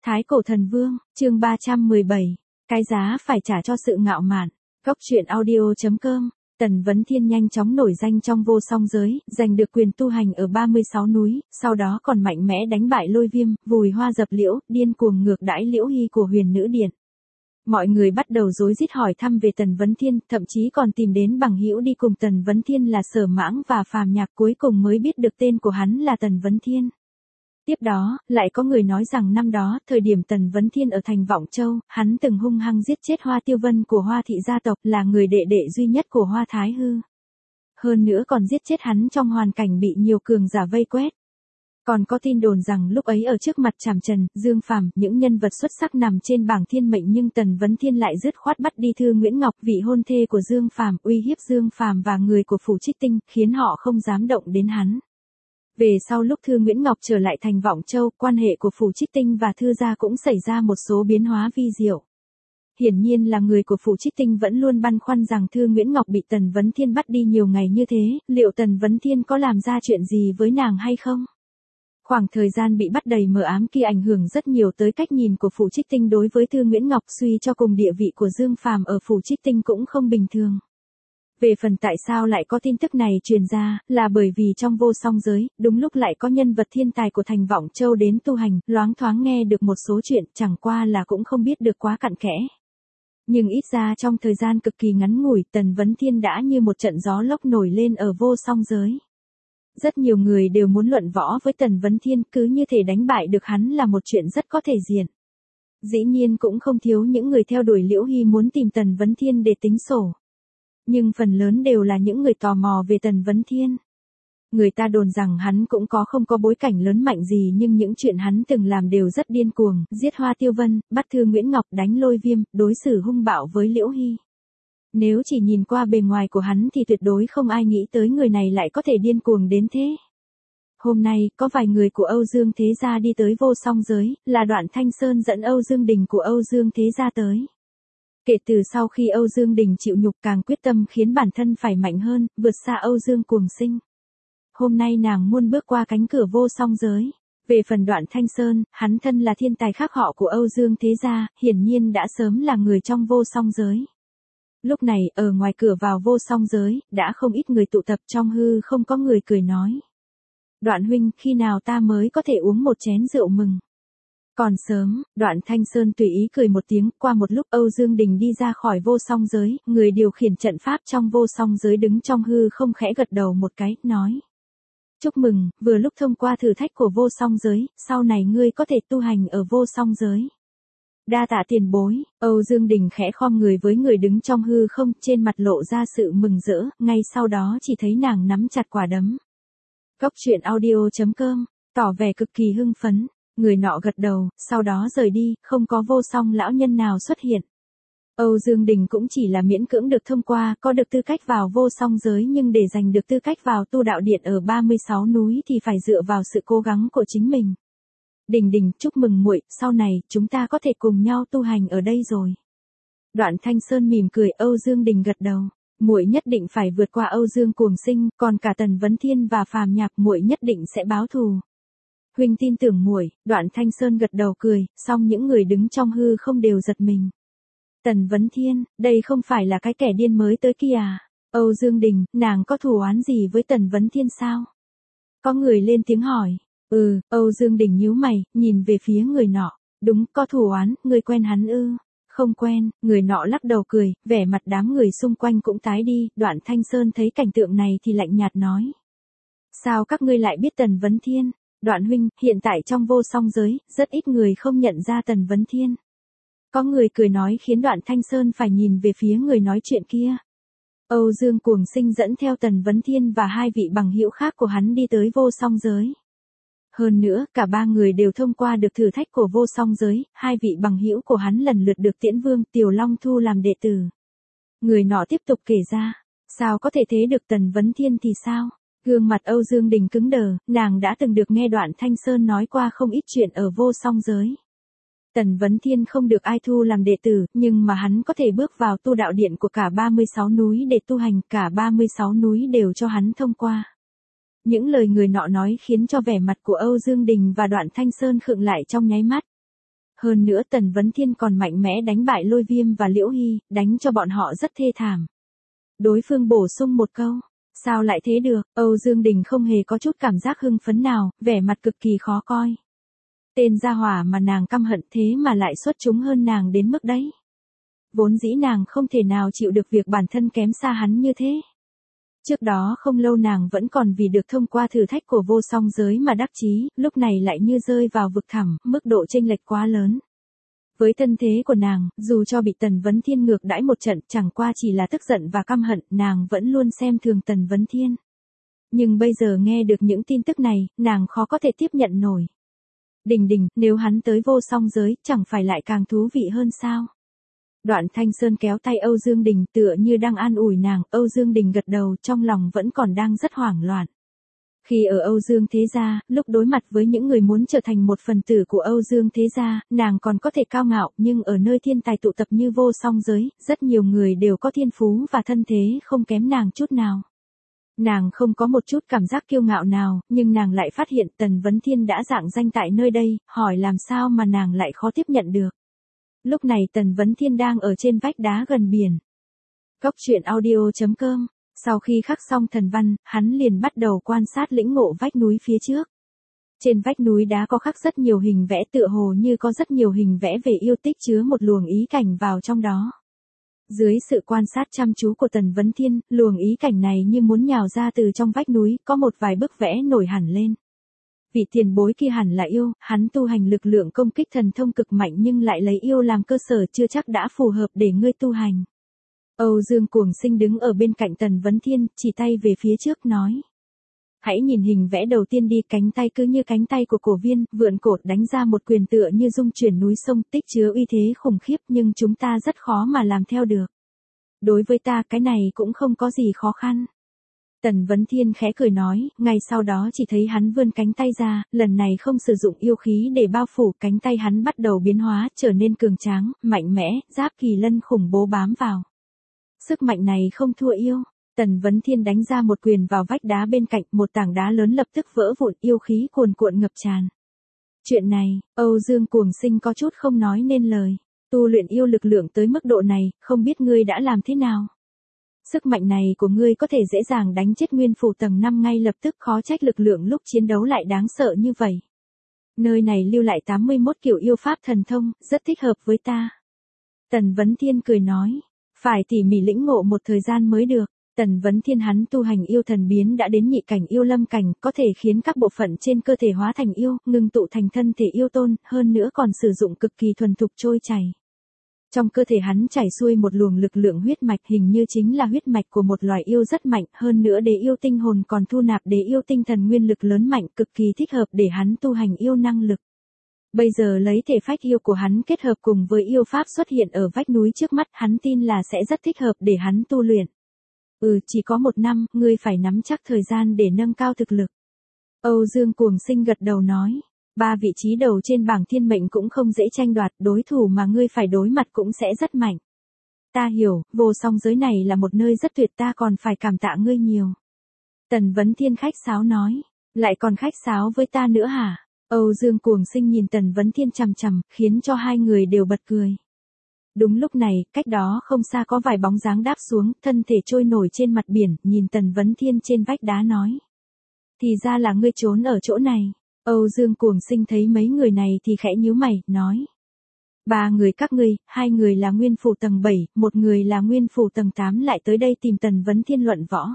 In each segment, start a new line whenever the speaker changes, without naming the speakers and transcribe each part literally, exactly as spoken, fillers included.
Thái Cổ Thần Vương, chương ba trăm mười bảy, cái giá phải trả cho sự ngạo mạn. Góc truyện audio chấm com. Tần Vấn Thiên nhanh chóng nổi danh trong vô song giới, giành được quyền tu hành ở ba mươi sáu núi, sau đó còn mạnh mẽ đánh bại Lôi Viêm, vùi hoa dập liễu, điên cuồng ngược đãi Liễu Hy của Huyền Nữ Điện. Mọi người bắt đầu rối rít hỏi thăm về Tần Vấn Thiên, thậm chí còn tìm đến bằng hữu đi cùng Tần Vấn Thiên là Sở Mãng và Phàm Nhạc, cuối cùng mới biết được tên của hắn là Tần Vấn Thiên. Tiếp đó, lại có người nói rằng năm đó, thời điểm Tần Vấn Thiên ở thành Vọng Châu, hắn từng hung hăng giết chết Hoa Tiêu Vân của Hoa thị gia tộc, là người đệ đệ duy nhất của Hoa Thái Hư. Hơn nữa còn giết chết hắn trong hoàn cảnh bị nhiều cường giả vây quét. Còn có tin đồn rằng lúc ấy ở trước mặt Trảm Trần, Dương Phàm, những nhân vật xuất sắc nằm trên bảng thiên mệnh, nhưng Tần Vấn Thiên lại dứt khoát bắt đi Thư Nguyễn Ngọc, vị hôn thê của Dương Phàm, uy hiếp Dương Phàm và người của Phủ Trích Tinh, khiến họ không dám động đến hắn. Về sau lúc Thư Nguyễn Ngọc trở lại thành Vọng Châu, quan hệ của Phủ Trích Tinh và Thư gia cũng xảy ra một số biến hóa vi diệu. Hiển nhiên là người của Phủ Trích Tinh vẫn luôn băn khoăn rằng Thư Nguyễn Ngọc bị Tần Vấn Thiên bắt đi nhiều ngày như thế, liệu Tần Vấn Thiên có làm ra chuyện gì với nàng hay không? Khoảng thời gian bị bắt đầy mờ ám kia ảnh hưởng rất nhiều tới cách nhìn của Phủ Trích Tinh đối với Thư Nguyễn Ngọc, suy cho cùng địa vị của Dương Phàm ở Phủ Trích Tinh cũng không bình thường. Về phần tại sao lại có tin tức này truyền ra, là bởi vì trong vô song giới, đúng lúc lại có nhân vật thiên tài của thành Vọng Châu đến tu hành, loáng thoáng nghe được một số chuyện, chẳng qua là cũng không biết được quá cặn kẽ. Nhưng ít ra trong thời gian cực kỳ ngắn ngủi, Tần Vấn Thiên đã như một trận gió lốc nổi lên ở vô song giới. Rất nhiều người đều muốn luận võ với Tần Vấn Thiên, cứ như thể đánh bại được hắn là một chuyện rất có thể diện. Dĩ nhiên cũng không thiếu những người theo đuổi Liễu Hy muốn tìm Tần Vấn Thiên để tính sổ. Nhưng phần lớn đều là những người tò mò về Tần Vấn Thiên. Người ta đồn rằng hắn cũng có không có bối cảnh lớn mạnh gì, nhưng những chuyện hắn từng làm đều rất điên cuồng, giết Hoa Tiêu Vân, bắt Thư Nguyễn Ngọc, đánh Lôi Viêm, đối xử hung bạo với Liễu Hy. Nếu chỉ nhìn qua bề ngoài của hắn thì tuyệt đối không ai nghĩ tới người này lại có thể điên cuồng đến thế. Hôm nay, có vài người của Âu Dương Thế Gia đi tới vô song giới, là Đoạn Thanh Sơn dẫn Âu Dương Đình của Âu Dương Thế Gia tới. Kể từ sau khi Âu Dương Đình chịu nhục, càng quyết tâm khiến bản thân phải mạnh hơn, vượt xa Âu Dương Cuồng Sinh. Hôm nay nàng muốn bước qua cánh cửa vô song giới. Về phần Đoạn Thanh Sơn, hắn thân là thiên tài khác họ của Âu Dương Thế Gia, hiển nhiên đã sớm là người trong vô song giới. Lúc này, ở ngoài cửa vào vô song giới, đã không ít người tụ tập, trong hư không có người cười nói. Đoạn huynh, khi nào ta mới có thể uống một chén rượu mừng? Còn sớm, Đoạn Thanh Sơn tùy ý cười một tiếng, qua một lúc Âu Dương Đình đi ra khỏi vô song giới, người điều khiển trận pháp trong vô song giới đứng trong hư không khẽ gật đầu một cái, nói. Chúc mừng, vừa lúc thông qua thử thách của vô song giới, sau này ngươi có thể tu hành ở vô song giới. Đa tạ tiền bối. Âu Dương Đình khẽ khom người với người đứng trong hư không, trên mặt lộ ra sự mừng rỡ, ngay sau đó chỉ thấy nàng nắm chặt quả đấm. Góc truyện audio chấm com, tỏ vẻ cực kỳ hưng phấn. Người nọ gật đầu, sau đó rời đi, không có vô song lão nhân nào xuất hiện. Âu Dương Đình cũng chỉ là miễn cưỡng được thông qua, có được tư cách vào vô song giới, nhưng để giành được tư cách vào tu đạo điện ở ba mươi sáu núi thì phải dựa vào sự cố gắng của chính mình. Đình Đình, chúc mừng muội, sau này chúng ta có thể cùng nhau tu hành ở đây rồi. Đoạn Thanh Sơn mỉm cười, Âu Dương Đình gật đầu. Muội nhất định phải vượt qua Âu Dương Cuồng Sinh, còn cả Tần Vấn Thiên và Phàm Nhạc, muội nhất định sẽ báo thù. Huynh tin tưởng muội. Đoạn Thanh Sơn gật đầu cười, song những người đứng trong hư không đều giật mình. Tần Vấn Thiên, đây không phải là cái kẻ điên mới tới kia à? Âu Dương Đình, nàng có thù oán gì với Tần Vấn Thiên sao? Có người lên tiếng hỏi. Ừ, Âu Dương Đình nhíu mày, nhìn về phía người nọ. Đúng, có thù oán, người quen hắn ư? Không quen. Người nọ lắc đầu cười, vẻ mặt đám người xung quanh cũng tái đi. Đoạn Thanh Sơn thấy cảnh tượng này thì lạnh nhạt nói. Sao các ngươi lại biết Tần Vấn Thiên? Đoạn huynh, hiện tại trong vô song giới, rất ít người không nhận ra Tần Vấn Thiên. Có người cười nói khiến Đoạn Thanh Sơn phải nhìn về phía người nói chuyện kia. Âu Dương Cuồng Sinh dẫn theo Tần Vấn Thiên và hai vị bằng hữu khác của hắn đi tới vô song giới. Hơn nữa, cả ba người đều thông qua được thử thách của vô song giới, hai vị bằng hữu của hắn lần lượt được Tiễn Vương, Tiểu Long thu làm đệ tử. Người nọ tiếp tục kể ra, sao có thể thế được, Tần Vấn Thiên thì sao? Gương mặt Âu Dương Đình cứng đờ, nàng đã từng được nghe Đoạn Thanh Sơn nói qua không ít chuyện ở vô song giới. Tần Vấn Thiên không được ai thu làm đệ tử, nhưng mà hắn có thể bước vào tu đạo điện của cả ba mươi sáu núi để tu hành, cả ba mươi sáu núi đều cho hắn thông qua. Những lời người nọ nói khiến cho vẻ mặt của Âu Dương Đình và Đoạn Thanh Sơn khựng lại trong nháy mắt. Hơn nữa Tần Vấn Thiên còn mạnh mẽ đánh bại Lôi Viêm và Liễu Hy, đánh cho bọn họ rất thê thảm. Đối phương bổ sung một câu, sao lại thế được, Âu Dương Đình không hề có chút cảm giác hưng phấn nào, vẻ mặt cực kỳ khó coi. Tên gia hỏa mà nàng căm hận thế mà lại xuất chúng hơn nàng đến mức đấy. Vốn dĩ nàng không thể nào chịu được việc bản thân kém xa hắn như thế. Trước đó không lâu nàng vẫn còn vì được thông qua thử thách của vô song giới mà đắc chí, lúc này lại như rơi vào vực thẳm, mức độ chênh lệch quá lớn. Với thân thế của nàng, dù cho bị Tần Vấn Thiên ngược đãi một trận chẳng qua chỉ là tức giận và căm hận, nàng vẫn luôn xem thường Tần Vấn Thiên. Nhưng bây giờ nghe được những tin tức này, nàng khó có thể tiếp nhận nổi. Đình đình, nếu hắn tới vô song giới, chẳng phải lại càng thú vị hơn sao? Đoạn Thanh Sơn kéo tay Âu Dương Đình tựa như đang an ủi nàng, Âu Dương Đình gật đầu trong lòng vẫn còn đang rất hoảng loạn. Khi ở Âu Dương Thế Gia, lúc đối mặt với những người muốn trở thành một phần tử của Âu Dương Thế Gia, nàng còn có thể cao ngạo, nhưng ở nơi thiên tài tụ tập như vô song giới, rất nhiều người đều có thiên phú và thân thế không kém nàng chút nào. Nàng không có một chút cảm giác kiêu ngạo nào, nhưng nàng lại phát hiện Tần Vấn Thiên đã rạng danh tại nơi đây, hỏi làm sao mà nàng lại khó tiếp nhận được. Lúc này Tần Vấn Thiên đang ở trên vách đá gần biển. Cốc truyện audio chấm com. Sau khi khắc xong thần văn, hắn liền bắt đầu quan sát lĩnh ngộ vách núi phía trước. Trên vách núi đá có khắc rất nhiều hình vẽ tựa hồ như có rất nhiều hình vẽ về yêu tích chứa một luồng ý cảnh vào trong đó. Dưới sự quan sát chăm chú của Tần Vấn Thiên, luồng ý cảnh này như muốn nhào ra từ trong vách núi, có một vài bức vẽ nổi hẳn lên. Vị tiền bối kia hẳn là yêu, hắn tu hành lực lượng công kích thần thông cực mạnh nhưng lại lấy yêu làm cơ sở chưa chắc đã phù hợp để ngươi tu hành. Âu Dương Cuồng Sinh đứng ở bên cạnh Tần Vấn Thiên, chỉ tay về phía trước nói. Hãy nhìn hình vẽ đầu tiên đi, cánh tay cứ như cánh tay của cổ viên, vượn cột đánh ra một quyền tựa như dung chuyển núi sông, tích chứa uy thế khủng khiếp nhưng chúng ta rất khó mà làm theo được. Đối với ta cái này cũng không có gì khó khăn. Tần Vấn Thiên khẽ cười nói, ngay sau đó chỉ thấy hắn vươn cánh tay ra, lần này không sử dụng yêu khí để bao phủ, cánh tay hắn bắt đầu biến hóa, trở nên cường tráng, mạnh mẽ, giáp kỳ lân khủng bố bám vào. Sức mạnh này không thua yêu. Tần Vấn Thiên đánh ra một quyền vào vách đá bên cạnh, một tảng đá lớn lập tức vỡ vụn, yêu khí cuồn cuộn ngập tràn. Chuyện này, Âu Dương Cuồng Sinh có chút không nói nên lời. Tu luyện yêu lực lượng tới mức độ này, không biết ngươi đã làm thế nào? Sức mạnh này của ngươi có thể dễ dàng đánh chết nguyên phủ tầng năm ngay lập tức, khó trách lực lượng lúc chiến đấu lại đáng sợ như vậy. Nơi này lưu lại tám mươi mốt kiểu yêu pháp thần thông, rất thích hợp với ta. Tần Vấn Thiên cười nói, phải tỉ mỉ lĩnh ngộ một thời gian mới được. Tần Vấn Thiên hắn tu hành yêu thần biến đã đến nhị cảnh yêu lâm cảnh, có thể khiến các bộ phận trên cơ thể hóa thành yêu, ngưng tụ thành thân thể yêu tôn, hơn nữa còn sử dụng cực kỳ thuần thục trôi chảy. Trong cơ thể hắn chảy xuôi một luồng lực lượng huyết mạch, hình như chính là huyết mạch của một loài yêu rất mạnh, hơn nữa đế yêu tinh hồn còn thu nạp đế yêu tinh thần nguyên lực lớn mạnh, cực kỳ thích hợp để hắn tu hành yêu năng lực. Bây giờ lấy thể phách yêu của hắn kết hợp cùng với yêu pháp xuất hiện ở vách núi trước mắt, hắn tin là sẽ rất thích hợp để hắn tu luyện. Ừ, chỉ có một năm, ngươi phải nắm chắc thời gian để nâng cao thực lực. Âu Dương Cuồng Sinh gật đầu nói, ba vị trí đầu trên bảng thiên mệnh cũng không dễ tranh đoạt, đối thủ mà ngươi phải đối mặt cũng sẽ rất mạnh. Ta hiểu, vô song giới này là một nơi rất tuyệt, ta còn phải cảm tạ ngươi nhiều. Tần Vấn Thiên khách sáo nói, lại còn khách sáo với ta nữa hả? Âu Dương Cuồng Sinh nhìn Tần Vấn Thiên chằm chằm, khiến cho hai người đều bật cười. Đúng lúc này, cách đó không xa có vài bóng dáng đáp xuống, thân thể trôi nổi trên mặt biển, nhìn Tần Vấn Thiên trên vách đá nói. Thì ra là ngươi trốn ở chỗ này. Âu Dương Cuồng Sinh thấy mấy người này thì khẽ nhíu mày, nói. Ba người các ngươi, hai người là nguyên phủ tầng bảy, một người là nguyên phủ tầng tám lại tới đây tìm Tần Vấn Thiên luận võ.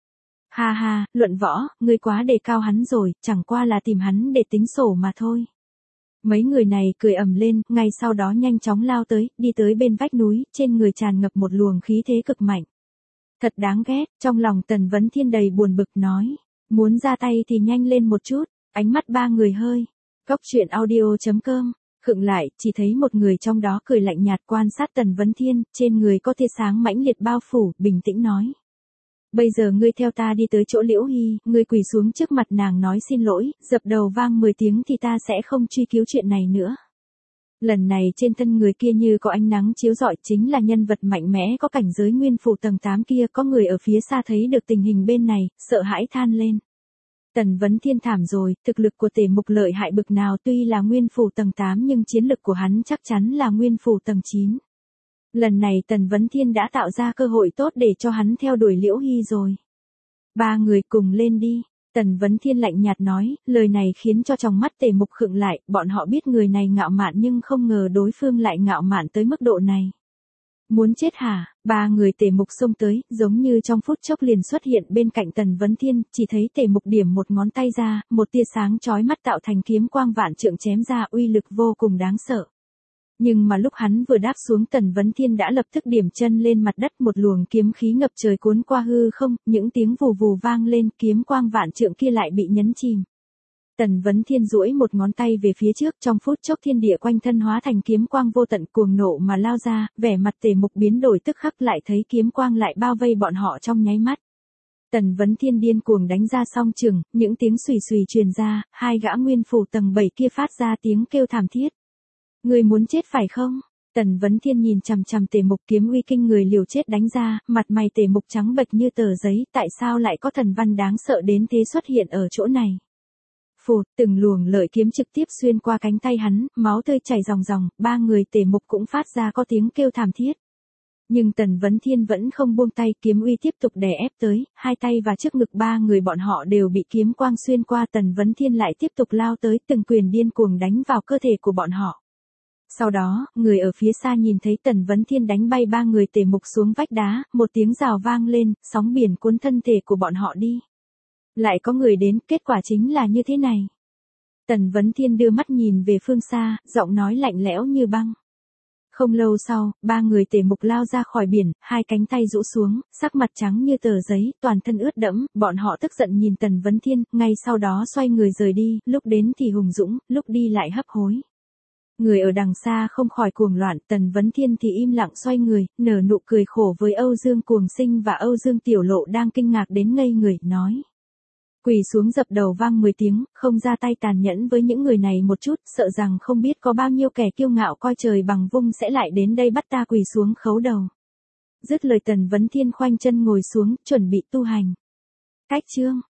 Ha ha, luận võ, ngươi quá đề cao hắn rồi, chẳng qua là tìm hắn để tính sổ mà thôi. Mấy người này cười ầm lên, ngay sau đó nhanh chóng lao tới, đi tới bên vách núi, trên người tràn ngập một luồng khí thế cực mạnh. Thật đáng ghét, trong lòng Tần Vấn Thiên đầy buồn bực nói. Muốn ra tay thì nhanh lên một chút, ánh mắt ba người hơi. Cốc truyện audio chấm com, khựng lại, chỉ thấy một người trong đó cười lạnh nhạt quan sát Tần Vấn Thiên, trên người có tia sáng mãnh liệt bao phủ, bình tĩnh nói. Bây giờ ngươi theo ta đi tới chỗ Liễu Hy, ngươi quỳ xuống trước mặt nàng nói xin lỗi, dập đầu vang mười tiếng thì ta sẽ không truy cứu chuyện này nữa. Lần này trên thân người kia như có ánh nắng chiếu rọi, chính là nhân vật mạnh mẽ có cảnh giới nguyên phủ tầng tám kia, có người ở phía xa thấy được tình hình bên này, sợ hãi than lên. Tần Vấn Thiên thảm rồi, thực lực của Tề Mục lợi hại bực nào, tuy là nguyên phủ tầng tám nhưng chiến lực của hắn chắc chắn là nguyên phủ tầng chín. Lần này Tần Vấn Thiên đã tạo ra cơ hội tốt để cho hắn theo đuổi Liễu Hy rồi. Ba người cùng lên đi. Tần Vấn Thiên lạnh nhạt nói, lời này khiến cho trong mắt Tề Mục khựng lại, bọn họ biết người này ngạo mạn nhưng không ngờ đối phương lại ngạo mạn tới mức độ này. Muốn chết hả? Ba người Tề Mục xông tới, giống như trong phút chốc liền xuất hiện bên cạnh Tần Vấn Thiên, chỉ thấy Tề Mục điểm một ngón tay ra, một tia sáng chói mắt tạo thành kiếm quang vạn trượng chém ra, uy lực vô cùng đáng sợ. Nhưng mà lúc hắn vừa đáp xuống, Tần Vấn Thiên đã lập tức điểm chân lên mặt đất, một luồng kiếm khí ngập trời cuốn qua hư không, những tiếng vù vù vang lên, kiếm quang vạn trượng kia lại bị nhấn chìm. Tần Vấn Thiên duỗi một ngón tay về phía trước, trong phút chốc thiên địa quanh thân hóa thành kiếm quang vô tận cuồng nộ mà lao ra, vẻ mặt Tề Mục biến đổi tức khắc, lại thấy kiếm quang lại bao vây bọn họ trong nháy mắt. Tần Vấn Thiên điên cuồng đánh ra song trường, những tiếng xùy xùy truyền ra, hai gã nguyên phủ tầng bảy kia phát ra tiếng kêu thảm thiết. Người muốn chết phải không? Tần Vấn Thiên nhìn chằm chằm Tề Mục, kiếm uy kinh người liều chết đánh ra, mặt mày Tề Mục trắng bệch như tờ giấy, tại sao lại có thần văn đáng sợ đến thế xuất hiện ở chỗ này? Phụt, từng luồng lợi kiếm trực tiếp xuyên qua cánh tay hắn, máu tươi chảy ròng ròng, ba người Tề Mục cũng phát ra có tiếng kêu thảm thiết. Nhưng Tần Vấn Thiên vẫn không buông tay, kiếm uy tiếp tục đè ép tới, hai tay và trước ngực ba người bọn họ đều bị kiếm quang xuyên qua, Tần Vấn Thiên lại tiếp tục lao tới, từng quyền điên cuồng đánh vào cơ thể của bọn họ. Sau đó, người ở phía xa nhìn thấy Tần Vấn Thiên đánh bay ba người Tề Mục xuống vách đá, một tiếng rào vang lên, sóng biển cuốn thân thể của bọn họ đi. Lại có người đến, kết quả chính là như thế này. Tần Vấn Thiên đưa mắt nhìn về phương xa, giọng nói lạnh lẽo như băng. Không lâu sau, ba người Tề Mục lao ra khỏi biển, hai cánh tay rũ xuống, sắc mặt trắng như tờ giấy, toàn thân ướt đẫm, bọn họ tức giận nhìn Tần Vấn Thiên, ngay sau đó xoay người rời đi, lúc đến thì hùng dũng, lúc đi lại hấp hối. Người ở đằng xa không khỏi cuồng loạn, Tần Vấn Thiên thì im lặng xoay người, nở nụ cười khổ với Âu Dương Cuồng Sinh và Âu Dương Tiểu Lộ đang kinh ngạc đến ngây người, nói. Quỳ xuống dập đầu vang mười tiếng, không ra tay tàn nhẫn với những người này một chút, sợ rằng không biết có bao nhiêu kẻ kiêu ngạo coi trời bằng vung sẽ lại đến đây bắt ta quỳ xuống khấu đầu. Dứt lời Tần Vấn Thiên khoanh chân ngồi xuống, chuẩn bị tu hành. Cách chương